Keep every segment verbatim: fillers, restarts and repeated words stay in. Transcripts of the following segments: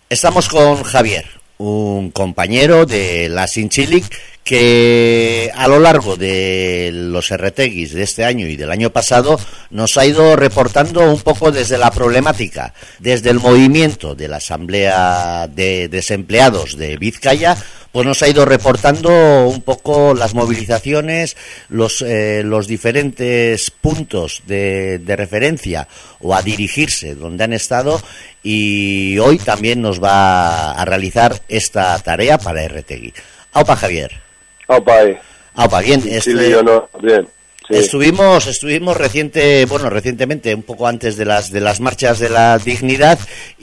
Estamos con Javier, un compañero de la Sinchilic que a lo largo de los erreteguis de este año y del año pasado nos ha ido reportando un poco desde la problemática, desde el movimiento de la Asamblea de Desempleados de Vizcaya, pues nos ha ido reportando un poco las movilizaciones, los, eh, los diferentes puntos de, de referencia o a dirigirse donde han estado, y hoy también nos va a realizar esta tarea para Erretegui. Aupa, Javier. Aupa, eh. Aupa, bien. Sí, este, sí, yo no, bien. Sí. Estuvimos, estuvimos reciente, bueno, recientemente, un poco antes de las de las marchas de la dignidad,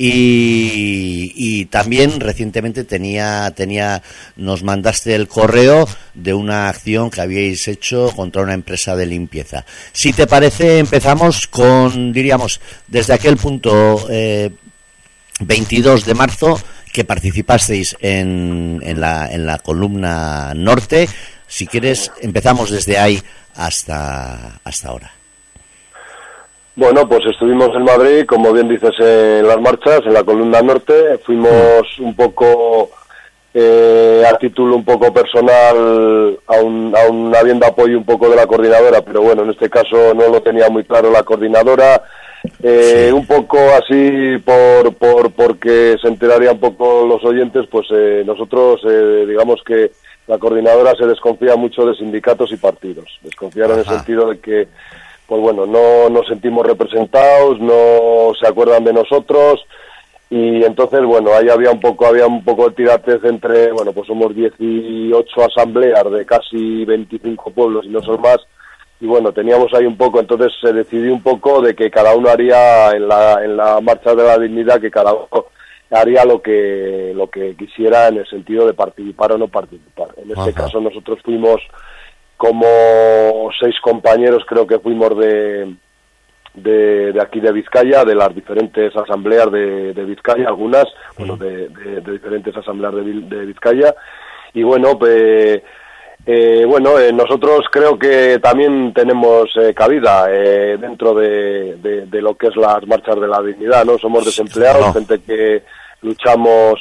y, y también recientemente tenía, tenía, nos mandaste el correo de una acción que habíais hecho contra una empresa de limpieza. Si te parece, empezamos con, diríamos, desde aquel punto eh, veintidós de marzo, que participasteis en, en la en la columna norte. Si quieres, empezamos desde ahí hasta hasta ahora. Bueno, pues estuvimos en Madrid, como bien dices, en las marchas, en la columna norte. Fuimos mm. un poco, eh, a título un poco personal, aún, aún habiendo apoyo un poco de la coordinadora, pero bueno, en este caso no lo tenía muy claro la coordinadora. Eh, sí. Un poco así por, por porque se enterarían un poco los oyentes, pues eh, nosotros eh, digamos que la coordinadora se desconfía mucho de sindicatos y partidos. Desconfiar en el sentido de que, pues bueno, no nos sentimos representados, no se acuerdan de nosotros, y entonces, bueno, ahí había un poco, había un poco de tiratez entre, bueno, pues somos dieciocho asambleas de casi veinticinco pueblos y no son más. Y bueno, teníamos ahí un poco, entonces se decidió un poco de que cada uno haría en la en la marcha de la dignidad, que cada uno haría lo que lo que quisiera en el sentido de participar o no participar. En este Ajá. caso nosotros fuimos como seis compañeros, creo que fuimos de de, de aquí de Vizcaya, de las diferentes asambleas de, de Vizcaya, algunas, uh-huh. bueno, de, de, de diferentes asambleas de, de Vizcaya, y bueno, pues Eh, bueno, eh, nosotros creo que también tenemos eh, cabida eh, dentro de, de, de lo que es las marchas de la dignidad, ¿no? Somos desempleados, no. gente que luchamos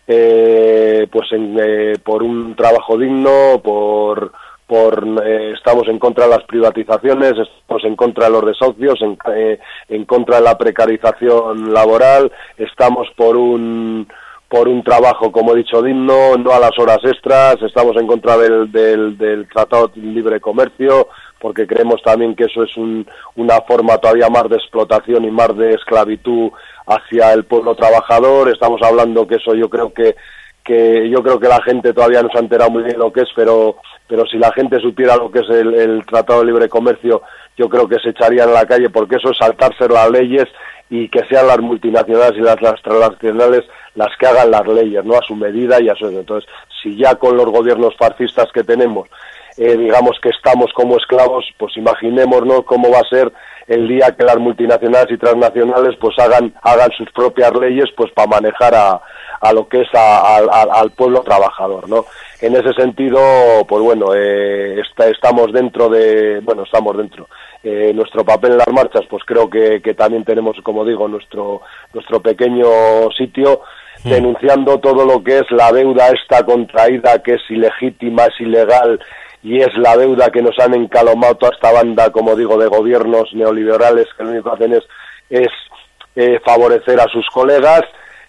eh, pues en, eh, por un trabajo digno, por, por eh, estamos en contra de las privatizaciones, estamos en contra de los desahucios, en, eh, en contra de la precarización laboral, estamos por un por un trabajo, como he dicho, digno, no a las horas extras, estamos en contra del, del, del Tratado de Libre Comercio, porque creemos también que eso es un, una forma todavía más de explotación y más de esclavitud hacia el pueblo trabajador. Estamos hablando que eso yo creo que, que yo creo que la gente todavía no se ha enterado muy bien lo que es, pero, pero si la gente supiera lo que es el, el Tratado de Libre Comercio, yo creo que se echarían a la calle, porque eso es saltarse las leyes y que sean las multinacionales y las, las transnacionales las que hagan las leyes, ¿no? A su medida y a su... Entonces, si ya con los gobiernos fascistas que tenemos, eh, digamos que estamos como esclavos, pues imaginémonos cómo va a ser el día que las multinacionales y transnacionales pues hagan hagan sus propias leyes pues para manejar a, a lo que es a, a, a, al pueblo trabajador, ¿no? En ese sentido, pues bueno, eh, está, estamos dentro de... Bueno, estamos dentro... Eh, nuestro papel en las marchas, pues creo que, que también tenemos, como digo, nuestro nuestro pequeño sitio, sí. denunciando todo lo que es la deuda esta contraída, que es ilegítima, es ilegal, y es la deuda que nos han encalomado toda esta banda, como digo, de gobiernos neoliberales, que lo único que hacen es, es eh, favorecer a sus colegas.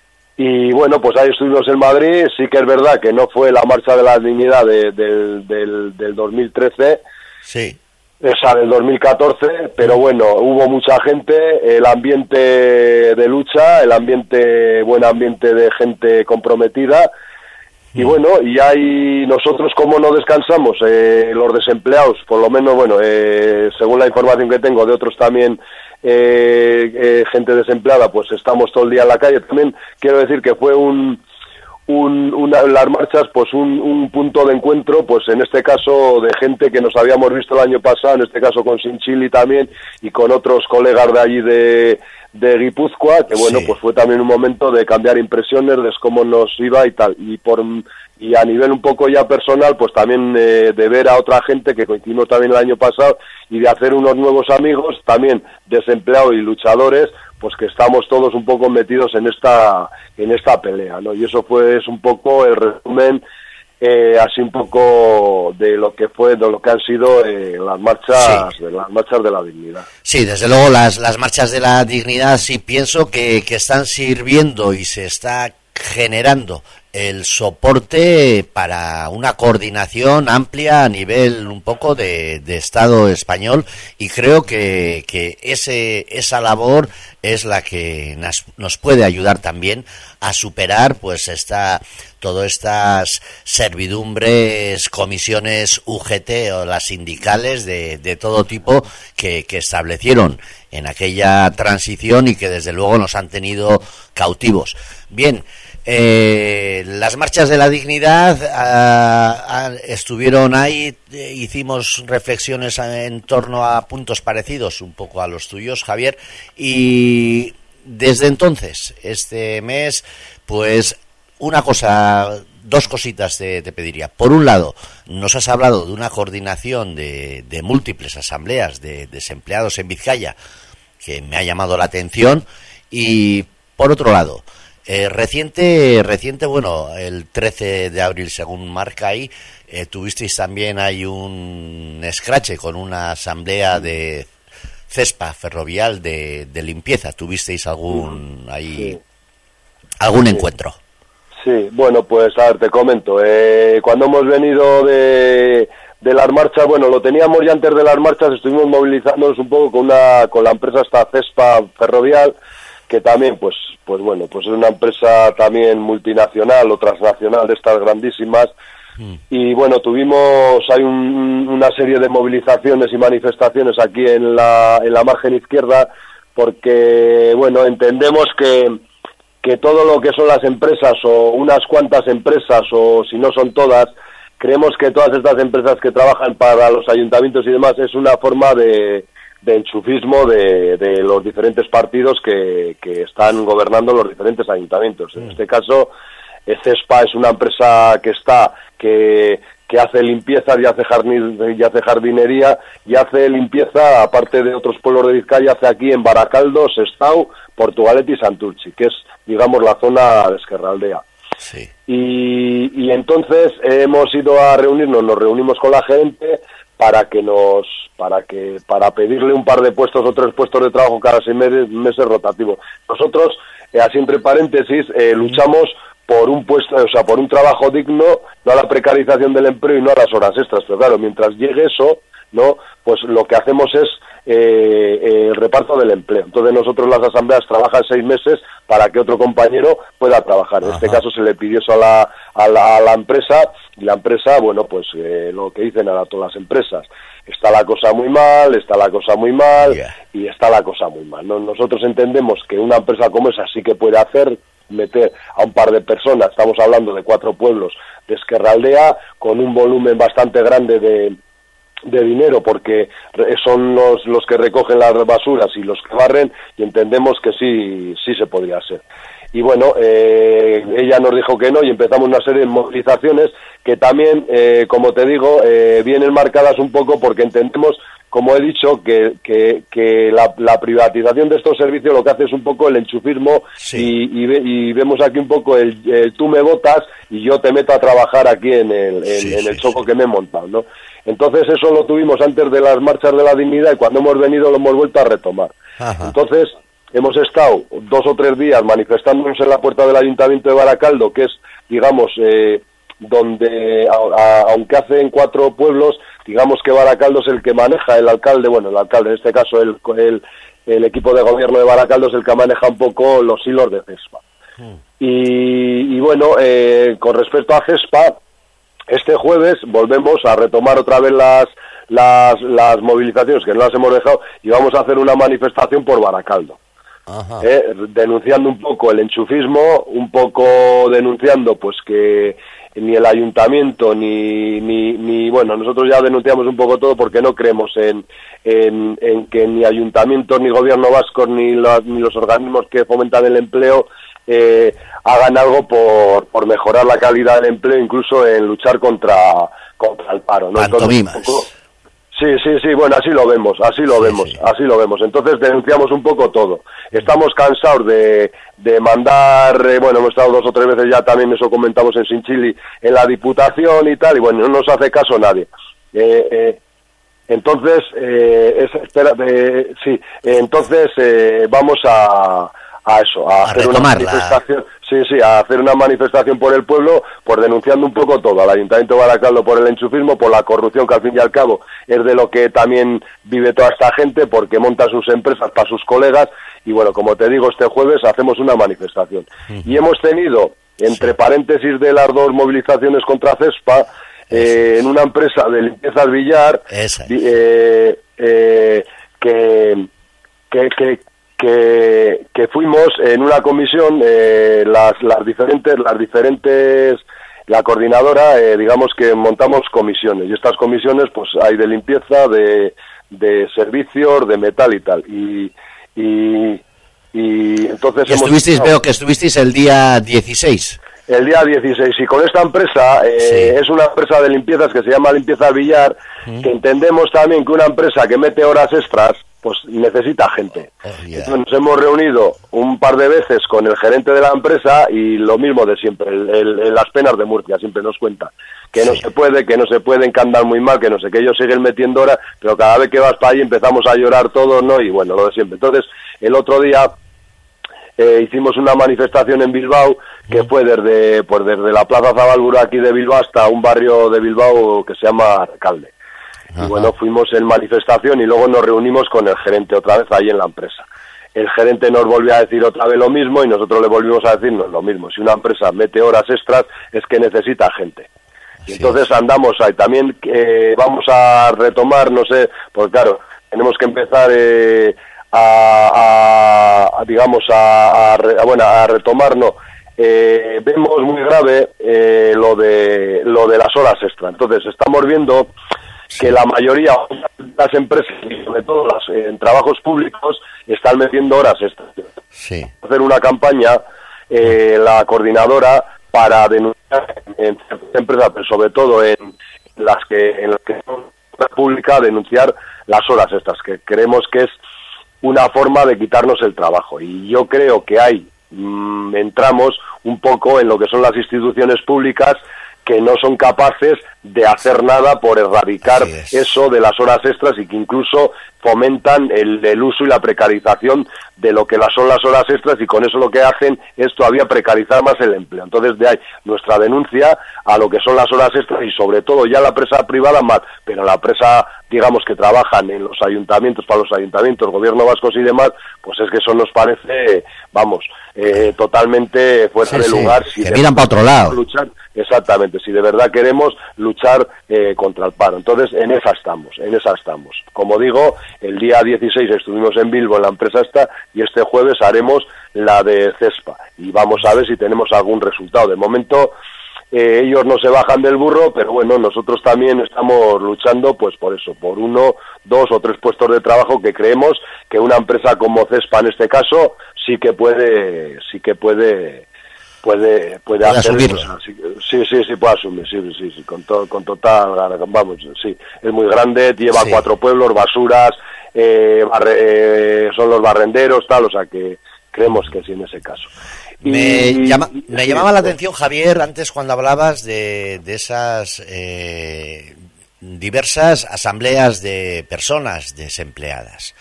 Y bueno, pues ahí estuvimos en Madrid. Sí que es verdad que no fue la marcha de la dignidad de, de, del, del dos mil trece, sí. esa del dos mil catorce, pero bueno, hubo mucha gente, el ambiente de lucha, el ambiente, buen ambiente de gente comprometida, y bueno, y ahí nosotros como no descansamos, eh, los desempleados, por lo menos, bueno, eh, según la información que tengo de otros también, eh, eh, gente desempleada, pues estamos todo el día en la calle. También quiero decir que fue un... Un, una, las marchas, pues un, un punto de encuentro, pues en este caso de gente que nos habíamos visto el año pasado, en este caso con Sinchili también, y con otros colegas de allí de, de Guipúzcoa, que bueno, sí. pues fue también un momento de cambiar impresiones de cómo nos iba y tal, y por y a nivel un poco ya personal, pues también eh, de ver a otra gente que coincidimos también el año pasado, y de hacer unos nuevos amigos, también desempleados y luchadores, pues que estamos todos un poco metidos en esta en esta pelea, ¿no? Y eso fue es un poco el resumen, eh, así un poco de lo que fue, de lo que han sido eh, las marchas, sí. de las marchas de la dignidad. Sí, desde luego las las marchas de la dignidad sí pienso que, que están sirviendo y se está generando el soporte para una coordinación amplia a nivel un poco de, de Estado español, y creo que, que ese esa labor es la que nos, nos puede ayudar también a superar pues esta todas estas servidumbres, comisiones U G T o las sindicales de, de todo tipo que, que establecieron en aquella transición y que desde luego nos han tenido cautivos. Bien, Eh, las marchas de la dignidad ah, ah, estuvieron ahí, eh, hicimos reflexiones en torno a puntos parecidos un poco a los tuyos, Javier, y desde entonces, este mes, pues una cosa, dos cositas te, te pediría. Por un lado, nos has hablado de una coordinación de, de múltiples asambleas de desempleados en Vizcaya, que me ha llamado la atención, y por otro lado, Eh, reciente, reciente, bueno, el trece de abril, según marca ahí, eh, tuvisteis también ahí un escrache con una asamblea de CESPA ferrovial de, de limpieza. ¿Tuvisteis algún ahí sí. algún sí. encuentro? Sí, bueno, pues a ver, te comento. Eh, cuando hemos venido de, de las marchas, bueno, lo teníamos ya antes de las marchas, estuvimos movilizándonos un poco con una con la empresa esta CESPA ferrovial, que también, pues, pues bueno, pues es una empresa también multinacional o transnacional de estas grandísimas, mm. y bueno, tuvimos, hay un, una serie de movilizaciones y manifestaciones aquí en la, en la margen izquierda, porque, bueno, entendemos que, que todo lo que son las empresas, o unas cuantas empresas, o si no son todas, creemos que todas estas empresas que trabajan para los ayuntamientos y demás, es una forma de de enchufismo de, de los diferentes partidos que, que están gobernando los diferentes ayuntamientos. En este caso, CESPA es una empresa que está, que, que hace limpieza y hace, jardin, y hace jardinería, y hace limpieza, aparte de otros pueblos de Vizcaya, hace aquí en Baracaldo, Sestao, Portugalete y Santurtzi, que es, digamos, la zona de Ezkerraldea. Sí. Y, y entonces hemos ido a reunirnos, nos reunimos con la gente, para que nos para que para pedirle un par de puestos o tres puestos de trabajo cada seis meses, meses rotativos. Nosotros, eh, así entre paréntesis, eh, luchamos por un puesto, o sea, por un trabajo digno, no a la precarización del empleo y no a las horas extras. Pero claro, mientras llegue eso, no, pues lo que hacemos es eh, eh, el reparto del empleo. Entonces nosotros, las asambleas, trabajan seis meses para que otro compañero pueda trabajar. En Ajá. este caso se le pidió eso a la, a la, a la empresa, y la empresa, bueno, pues eh, lo que dicen a todas las empresas, está la cosa muy mal, está la cosa muy mal, yeah. y está la cosa muy mal, ¿no? Nosotros entendemos que una empresa como esa sí que puede hacer, meter a un par de personas, estamos hablando de cuatro pueblos de Ezkerraldea, con un volumen bastante grande de de dinero, porque son los los que recogen las basuras y los que barren, y entendemos que sí sí se podría hacer. Y bueno, eh, ella nos dijo que no, y empezamos una serie de movilizaciones que también, eh, como te digo, eh, vienen marcadas un poco porque entendemos, como he dicho, que, que, que la, la privatización de estos servicios lo que hace es un poco el enchufismo, sí. y, y, ve, y vemos aquí un poco el, el tú me votas y yo te meto a trabajar aquí en el, en, sí, en el choco sí, sí. que me he montado, ¿no? Entonces eso lo tuvimos antes de las marchas de la dignidad, y cuando hemos venido lo hemos vuelto a retomar. Ajá. Entonces hemos estado dos o tres días manifestándonos en la puerta del Ayuntamiento de Baracaldo, que es, digamos, eh, donde, a, a, aunque hacen cuatro pueblos, digamos que Baracaldo es el que maneja, el alcalde, bueno, el alcalde, en este caso el, el, el equipo de gobierno de Baracaldo es el que maneja un poco los hilos de CESPA. Mm. Y, y bueno, eh, con respecto a CESPA, este jueves volvemos a retomar otra vez las, las, las movilizaciones, que no las hemos dejado, y vamos a hacer una manifestación por Baracaldo. Eh, denunciando un poco el enchufismo, un poco denunciando pues que ni el ayuntamiento ni, ni, ni bueno, nosotros ya denunciamos un poco todo porque no creemos en, en, en que ni ayuntamientos, ni gobierno vasco, ni los, ni los organismos que fomentan el empleo eh, hagan algo por, por mejorar la calidad del empleo, incluso en luchar contra, contra el paro, ¿no? Entonces, un poco, Sí, sí, sí, bueno, así lo vemos, así lo sí, vemos, sí. así lo vemos. Entonces denunciamos un poco todo. Estamos cansados de, de mandar, eh, bueno, hemos estado dos o tres veces ya, también eso comentamos en Sinchili, en la Diputación y tal, y bueno, no nos hace caso nadie. Eh, eh, entonces, eh, es, espera, eh, sí, entonces eh, vamos a, a eso, a, A hacer una retomarla. manifestación. Sí, sí, a hacer una manifestación por el pueblo, por denunciando un poco todo, al Ayuntamiento de Baracaldo por el enchufismo, por la corrupción, que al fin y al cabo es de lo que también vive toda esta gente, porque monta sus empresas para sus colegas, y bueno, como te digo, este jueves hacemos una manifestación. Uh-huh. Y hemos tenido, entre sí. paréntesis de las dos movilizaciones contra CESPA, eh, en una empresa de limpiezas Villar, eh, eh, que... que, que Que, que fuimos en una comisión, eh, las, las diferentes, las diferentes, la coordinadora, eh, digamos que montamos comisiones, y estas comisiones pues hay de limpieza, de, de servicios, de metal y tal, y, y, y entonces... Y estuvisteis, hemos... veo que estuvisteis el día dieciséis. El día dieciséis, y con esta empresa, eh, sí. es una empresa de limpiezas que se llama Limpieza Villar, mm. que entendemos también que una empresa que mete horas extras, pues necesita gente. Oh, yeah. Entonces nos hemos reunido un par de veces con el gerente de la empresa y lo mismo de siempre, el, el, el, las penas de Murcia, siempre nos cuenta que sí. no se puede, que no se pueden, que andan muy mal, que no sé, que ellos siguen metiendo horas, pero cada vez que vas para allí empezamos a llorar todos, ¿no? Y bueno, lo de siempre. Entonces, el otro día eh, hicimos una manifestación en Bilbao, que mm. fue desde, pues desde la Plaza Zabalburu aquí de Bilbao hasta un barrio de Bilbao que se llama Recalde. Ajá. Y bueno, fuimos en manifestación y luego nos reunimos con el gerente otra vez ahí en la empresa. El gerente nos volvió a decir otra vez lo mismo y nosotros le volvimos a decirnos lo mismo. Si una empresa mete horas extras es que necesita gente. Y sí. entonces andamos ahí. También eh, vamos a retomar, no sé, pues claro, tenemos que empezar eh, a, a, a, digamos, a, a, a, bueno, a retomarnos. Eh, vemos muy grave eh, lo de lo de las horas extras. Entonces estamos viendo que la mayoría de las empresas, y sobre todo las eh, en trabajos públicos, están metiendo horas extras. Sí. Hacer una campaña, eh, la coordinadora, para denunciar en ciertas empresas, pero sobre todo en las que en las que son públicas, denunciar las horas extras, que creemos que es una forma de quitarnos el trabajo. Y yo creo que hay, mmm, entramos un poco en lo que son las instituciones públicas, que no son capaces de hacer nada por erradicar eso de las horas extras, y que incluso fomentan el, el uso y la precarización de lo que son las horas extras, y con eso lo que hacen es todavía precarizar más el empleo. Entonces, de ahí nuestra denuncia a lo que son las horas extras, y sobre todo ya la empresa privada más, pero la empresa, digamos, que trabajan en los ayuntamientos, para los ayuntamientos, gobierno vascos y demás, pues es que eso nos parece, vamos, eh, totalmente fuera sí, de lugar. Sí, si que miran para otro lado. Luchar, exactamente, si de verdad queremos luchar eh, contra el paro. Entonces, en esa estamos, en esa estamos. Como digo, el día dieciséis estuvimos en Bilbo, en la empresa esta, y este jueves haremos la de CESPA, y vamos a ver si tenemos algún resultado. De momento, eh, ellos no se bajan del burro, pero bueno, nosotros también estamos luchando, pues por eso, por uno, dos o tres puestos de trabajo que creemos que una empresa como CESPA, en este caso, sí que puede, sí que puede... puede puede hacer eso, sí, sí sí sí puede asumir, sí sí sí con to, con total, vamos, sí, es muy grande, lleva sí. cuatro pueblos, basuras, eh, barre, eh, son los barrenderos, tal, o sea que creemos que sí en ese caso. Me, y, llama, y, me sí, llamaba pues, la atención, Javier, antes cuando hablabas de, de esas eh, diversas asambleas de personas desempleadas.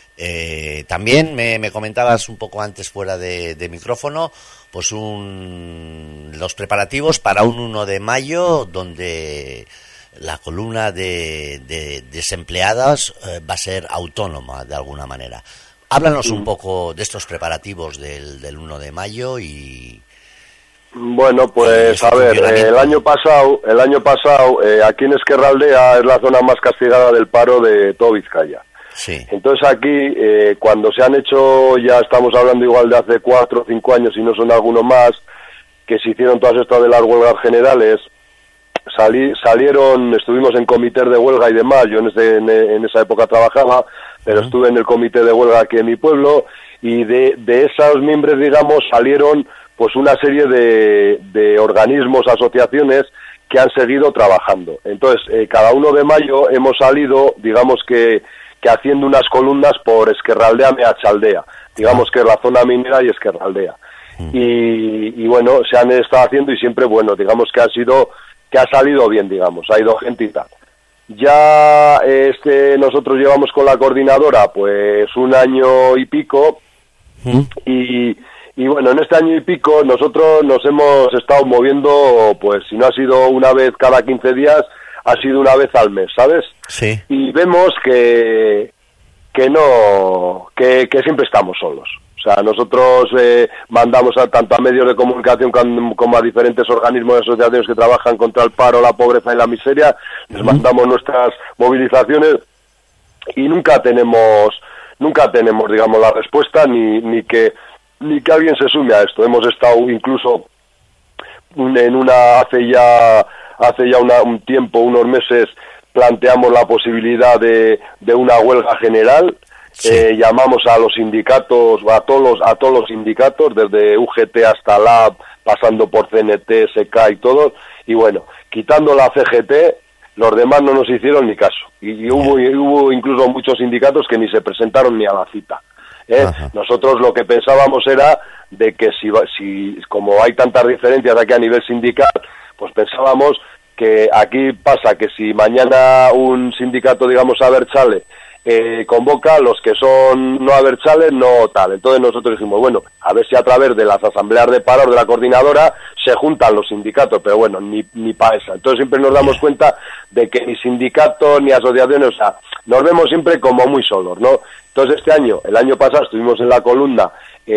Eh, también me, me comentabas un poco antes fuera de, de micrófono, pues un, los preparativos para un uno de mayo, donde la columna de, de desempleadas eh, va a ser autónoma de alguna manera. Háblanos un poco de estos preparativos del, del uno de mayo y... Bueno, pues a ver, eh, el año pasado, el año pasado eh, aquí en Ezkerraldea es la zona más castigada del paro de todo Vizcaya. Sí. Entonces aquí, eh, cuando se han hecho, ya estamos hablando igual de hace cuatro o cinco años, y no son algunos más, que se hicieron todas estas de las huelgas generales, salí, salieron, estuvimos en comités de huelga y demás, yo en, ese, en, en esa época trabajaba, pero uh-huh. estuve en el comité de huelga aquí en mi pueblo, y de, de esos miembros, digamos, salieron pues una serie de, de organismos, asociaciones, que que han seguido trabajando. Entonces, eh, cada uno de mayo hemos salido, digamos que, que haciendo unas columnas por Ezkerraldea, Meatzaldea, digamos que es la zona minera y Ezkerraldea. Y, y bueno, se han estado haciendo y siempre, bueno, digamos que ha sido, que ha salido bien, digamos, ha ido gente y tal. Ya este nosotros llevamos con la coordinadora pues un año y pico, ¿Mm? y, y bueno, en este año y pico nosotros nos hemos estado moviendo, pues si no ha sido una vez cada quince días, ha sido una vez al mes, ¿sabes? Sí. Y vemos que, que no, que, que siempre estamos solos. O sea, nosotros eh, mandamos a, tanto a medios de comunicación como, como a diferentes organismos y asociaciones que trabajan contra el paro, la pobreza y la miseria, les mandamos nuestras movilizaciones y nunca tenemos, nunca tenemos, digamos, la respuesta ni, ni que ni que alguien se sume a esto. Hemos estado incluso en una hace ya hace ya una, un tiempo, unos meses, planteamos la posibilidad de, de una huelga general. Sí. Eh, llamamos a los sindicatos, a todos los, a todos los sindicatos, desde U G T hasta L A B, pasando por C N T, S K y todos, y bueno, quitando la C G T, los demás no nos hicieron ni caso, y, y hubo, y hubo incluso muchos sindicatos que ni se presentaron ni a la cita. ¿eh? Nosotros lo que pensábamos era de que si, si, como hay tantas diferencias aquí a nivel sindical, pues pensábamos que aquí pasa que si mañana un sindicato, digamos, Abertzale, Eh, convoca los que son no abertzales, no tal. Entonces nosotros dijimos, bueno, a ver si a través de las asambleas de paro de la coordinadora se juntan los sindicatos, pero bueno, ni, ni para esa. Entonces siempre nos damos cuenta de que ni sindicatos ni asociaciones, o sea, nos vemos siempre como muy solos, ¿no? Entonces este año, el año pasado estuvimos en la columna,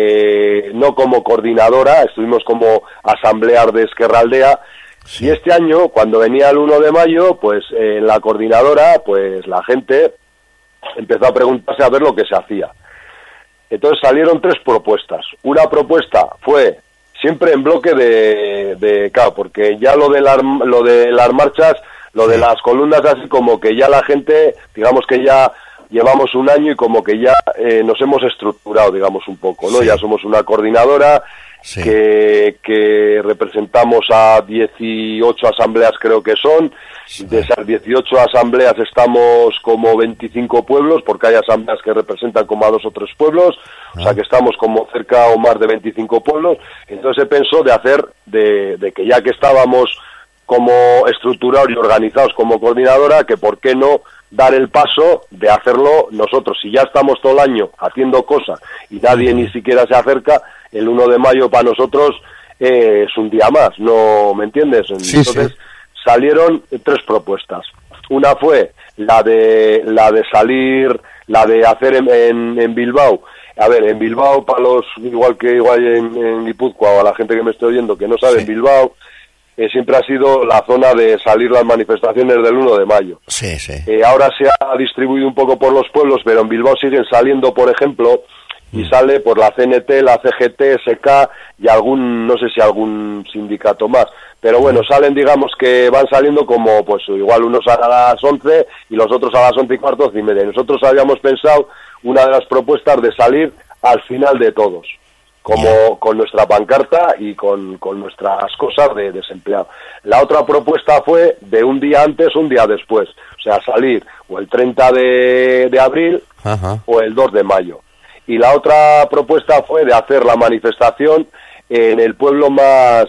eh, no como coordinadora, estuvimos como asambleas de Ezkerraldea. Sí. Y este año, cuando venía el uno de mayo, pues eh, en la coordinadora, pues la gente empezó a preguntarse a ver lo que se hacía. Entonces salieron tres propuestas. Una propuesta fue siempre en bloque de, de claro, porque ya lo de, la, lo de las marchas, lo de las columnas, así como que ya la gente, digamos que ya llevamos un año y como que ya eh, nos hemos estructurado, digamos, un poco, ¿no? Sí. Ya somos una coordinadora, sí, que, que representamos a dieciocho asambleas, creo que son. Sí. De esas dieciocho asambleas estamos como veinticinco pueblos, porque hay asambleas que representan como a dos o tres pueblos, ah. o sea que estamos como cerca o más de veinticinco pueblos. Entonces se pensó de hacer, de, de que ya que estábamos como estructurados y organizados como coordinadora, que por qué no dar el paso de hacerlo nosotros. Si ya estamos todo el año haciendo cosas y nadie ni siquiera se acerca, el uno de mayo para nosotros eh, es un día más, ¿no me entiendes? Sí, Entonces sí. salieron tres propuestas. Una fue la de la de salir, la de hacer en, en, en Bilbao. A ver, en Bilbao, para los, igual que igual en, en Guipúzcoa o a la gente que me esté oyendo que no sabe, sí. en Bilbao eh, siempre ha sido la zona de salir las manifestaciones del uno de mayo. Sí, sí. Eh, ahora se ha distribuido un poco por los pueblos, pero en Bilbao siguen saliendo, por ejemplo, y sale por la C N T, la C G T, S K y algún, no sé si algún sindicato más. Pero bueno, salen, digamos que van saliendo como, pues igual unos a las once y los otros a las once y cuarto, once y media. Nosotros habíamos pensado una de las propuestas de salir al final de todos, como con nuestra pancarta y con, con nuestras cosas de desempleado. La otra propuesta fue de un día antes, un día después. O sea, salir o el treinta de, de abril Ajá. o el dos de mayo. Y la otra propuesta fue de hacer la manifestación en el pueblo más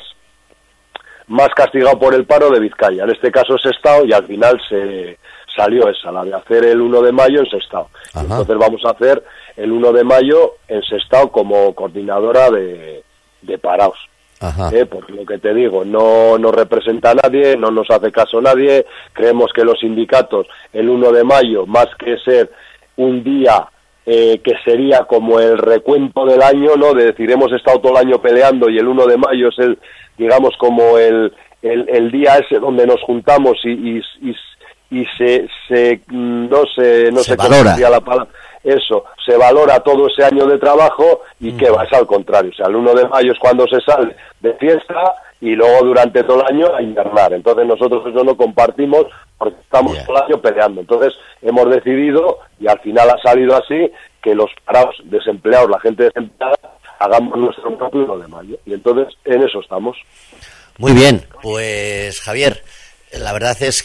más castigado por el paro de Vizcaya. En este caso es Sestao, y al final se salió esa, la de hacer el uno de mayo en Sestao. Entonces vamos a hacer el uno de mayo en Sestao como coordinadora de, de paraos. Eh, porque lo que te digo, no nos representa a nadie, no nos hace caso nadie. Creemos que los sindicatos, el uno de mayo, más que ser un día Eh, que sería como el recuento del año, ¿no? De decir, hemos estado todo el año peleando y el uno de mayo es el, digamos, como el, el, el día ese donde nos juntamos y, y, y, y se, se, no sé, no se sé valora. cómo sería la palabra, eso, se valora todo ese año de trabajo y mm. que va, es al contrario, o sea, el uno de mayo es cuando se sale de fiesta y luego durante todo el año a invernar. Entonces nosotros eso no compartimos porque estamos yeah. todo el año peleando. Entonces hemos decidido, y al final ha salido así, que los parados, desempleados, la gente desempleada, hagamos nuestro propio uno de mayo. Y entonces en eso estamos. Muy bien, pues Javier, la verdad es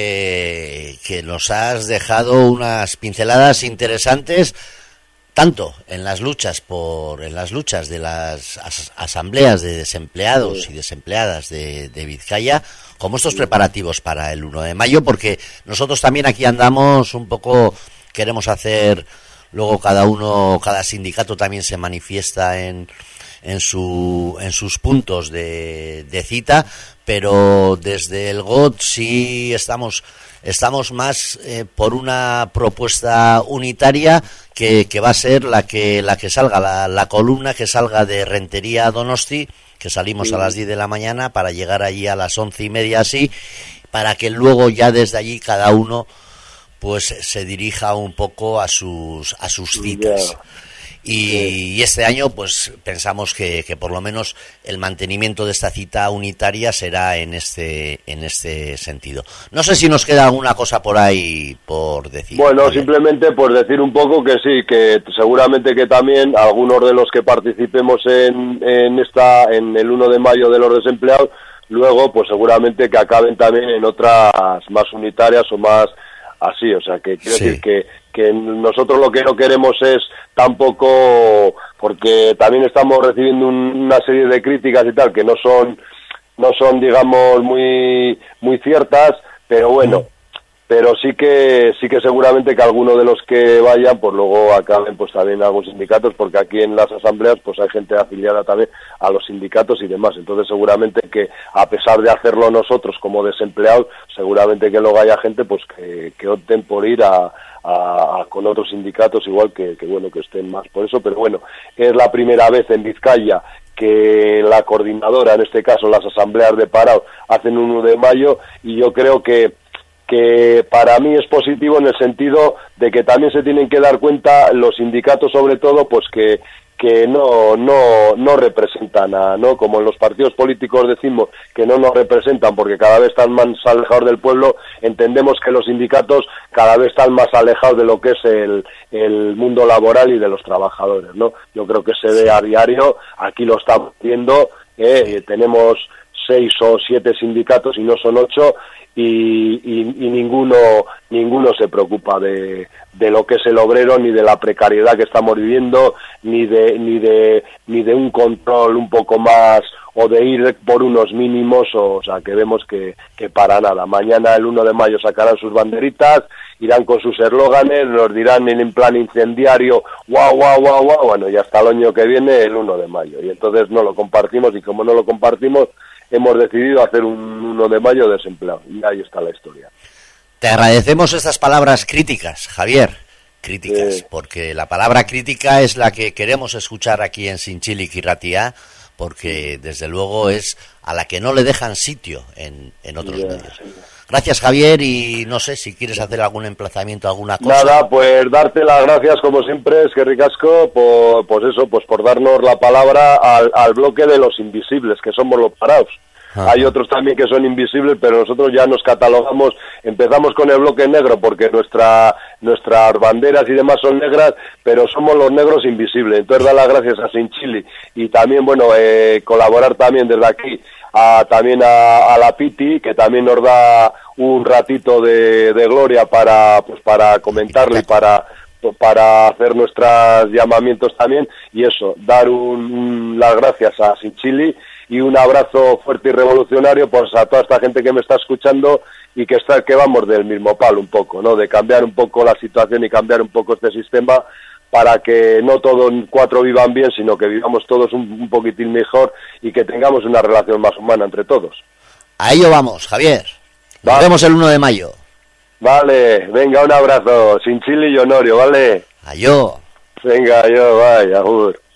que, que nos has dejado unas pinceladas interesantes, tanto en las luchas por en las luchas de las as, asambleas de desempleados y desempleadas de, de Vizcaya, como estos preparativos para el uno de mayo, porque nosotros también aquí andamos un poco, queremos hacer, luego cada uno, cada sindicato también se manifiesta en en su en sus puntos de, de cita, pero desde el G O T sí estamos estamos más eh, por una propuesta unitaria que, que va a ser la que la que salga la, la columna que salga de Rentería a Donosti, que salimos sí. a las diez de la mañana para llegar allí a las once y media así, para que luego ya desde allí cada uno pues se dirija un poco a sus a sus citas. Yeah. Y, y este año pues pensamos que, que por lo menos el mantenimiento de esta cita unitaria será en este en este sentido. No sé si nos queda alguna cosa por ahí por decir. Bueno, ¿vale? Simplemente por decir un poco que sí, que seguramente que también algunos de los que participemos en, en esta en el uno de mayo de los desempleados, luego pues seguramente que acaben también en otras más unitarias o más así, o sea que quiero sí. decir que que nosotros lo que no queremos es tampoco, porque también estamos recibiendo un, una serie de críticas y tal que no son no son digamos muy muy ciertas, pero bueno, pero sí que sí que seguramente que algunos de los que vayan pues luego acaben pues también en algunos sindicatos, porque aquí en las asambleas pues hay gente afiliada también a los sindicatos y demás, entonces seguramente que a pesar de hacerlo nosotros como desempleados, seguramente que luego haya gente pues que, que opten por ir a A, a, con otros sindicatos igual que, que bueno que estén más por eso, pero bueno, es la primera vez en Vizcaya que la coordinadora, en este caso las asambleas de parados, hacen un uno de mayo, y yo creo que que para mí es positivo en el sentido de que también se tienen que dar cuenta los sindicatos, sobre todo, pues que que no no no representan a, no como en los partidos políticos decimos que no nos representan porque cada vez están más alejados del pueblo, entendemos que los sindicatos cada vez están más alejados de lo que es el el mundo laboral y de los trabajadores, ¿no? Yo creo que se ve a diario, aquí lo estamos viendo, eh, tenemos seis o siete sindicatos y no son ocho, y, y, y ninguno ninguno se preocupa de, de lo que es el obrero, ni de la precariedad que estamos viviendo, ni de ni de ni de un control un poco más, o de ir por unos mínimos, o, o sea que vemos que, que para nada. Mañana el uno de mayo sacarán sus banderitas, irán con sus eslóganes, nos dirán en plan incendiario, guau, guau, guau, guau, bueno, y hasta el año que viene el uno de mayo, y entonces no lo compartimos, y como no lo compartimos, hemos decidido hacer un uno de mayo desempleado, y ahí está la historia. Te agradecemos estas palabras críticas, Javier, críticas, sí. porque la palabra crítica es la que queremos escuchar aquí en Zintzilik y Ratia, porque desde luego es a la que no le dejan sitio en, en otros yeah, medios. Sí. Gracias, Javier, y no sé si quieres hacer algún emplazamiento, alguna cosa. Nada, pues darte las gracias como siempre, es que ricasco, por, pues eso, pues por darnos la palabra al, al bloque de los invisibles, que somos los parados. Ajá. Hay otros también que son invisibles, pero nosotros ya nos catalogamos, empezamos con el bloque negro porque nuestra nuestras banderas y demás son negras, pero somos los negros invisibles. Entonces dar las gracias a Zintzilik y también, bueno, eh, colaborar también desde aquí a, también a, a la Piti, que también nos da un ratito de, de gloria para pues para comentarle y para para hacer nuestros llamamientos también, y eso, dar un, un, las gracias a Zintzilik y un abrazo fuerte y revolucionario pues a toda esta gente que me está escuchando y que está que vamos del mismo palo un poco, ¿no? De cambiar un poco la situación y cambiar un poco este sistema para que no todos cuatro vivan bien, sino que vivamos todos un, un poquitín mejor y que tengamos una relación más humana entre todos. A ello vamos, Javier. Nos vale. vemos el uno de mayo. Vale, venga, un abrazo. Zintzilik y Honorio, ¿vale? A yo. Venga, yo, vaya, agur.